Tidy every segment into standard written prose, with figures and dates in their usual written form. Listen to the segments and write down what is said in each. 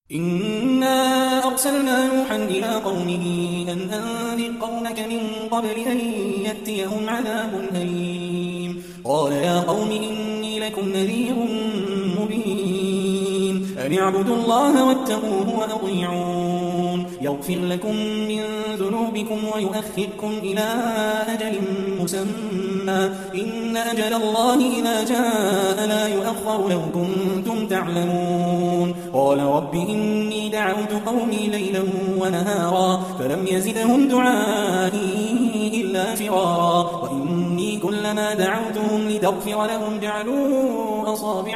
إنا أرسلنا نوحا إلى قومه أن أنذر قومك من قبل أن يأتيهم عذاب أليم. قال يا قوم إني لكم نذير مبين أن اعبدوا الله واتقوه وأطيعون يغفر لكم من ذنوبكم ويؤخركم إلى أجل مسمى إن أجل الله إذا جاء لا يؤخر لو كنتم تعلمون. قال رب إني دعوت قومي ليلا ونهارا فلم يزدهم دعائي إلا فرارا وإني كلما دعوتهم لتغفر لهم جعلوا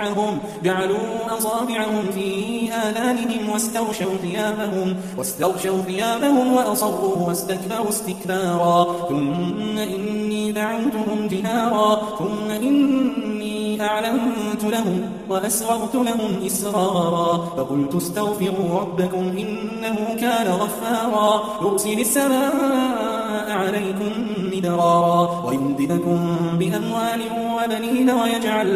أصابعهم في آذانهم واستغشوا ثيابهم وأصروا واستكبروا استكبارا ثم إني دعوتهم جهارا ثم إني أعلنت لهم وأسررت لهم إسرارا فقلت استغفروا ربكم إنه كان غفارا يرسل السماء عليكم مدرارا ويمددكم بأموال وبنين ويجعل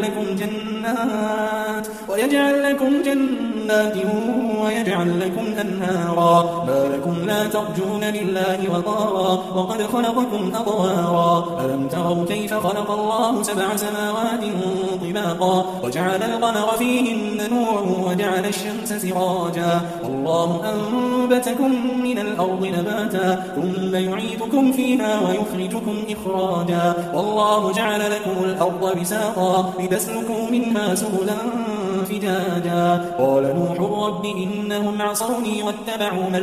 لكم جنات ويجعل لكم أنهارا ما لكم لا ترجون لله وقارا وقد خلقكم أطوارا ألم تروا كيف خلق الله 7 سماوات طباقا وجعل القمر فيهن نورا وجعل الشمس سراجا والله أنبتكم من الأرض نباتا ثم يعيدكم فيها ويخرجكم إخراجا والله جعل لكم الأرض بساطا لتسلكوا منها سبلا فجاجا. قال نوح رب إنهم عصوني واتبعوا من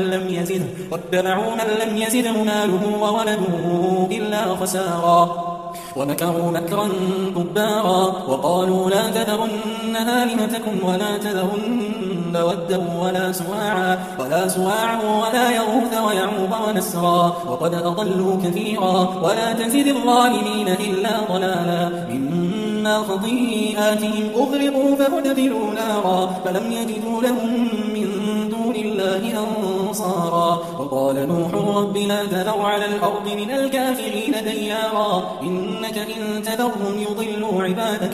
لم يزده ماله وولده إلا خسارا ومكروا مكرا كبارا وقالوا لا تذرن آلهتكم ولا تذرن ودا ولا سواعا ولا يغوث ويعوق ونسرا وقد أضلوا كثيرا ولا تزد الظالمين إلا ضلالا مما خطيئاتهم أغرقوا فأدخلوا نارا فلم يجدوا لهم من دون الله أنصارا. وقال نوح رب لا تذر على الأرض من الكافرين ديارا إنك إن تذرهم يضلوا عبادك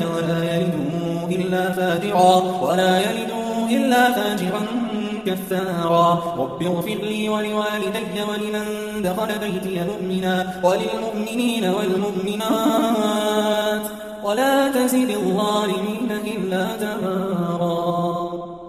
ولا يلدوا إلا فاجرا كفارا. رب اغفر لي ولوالدي ولمن دخل بيتي مؤمنا وللمؤمنين والمؤمنات ولا تزد الظالمين إلا تبارا.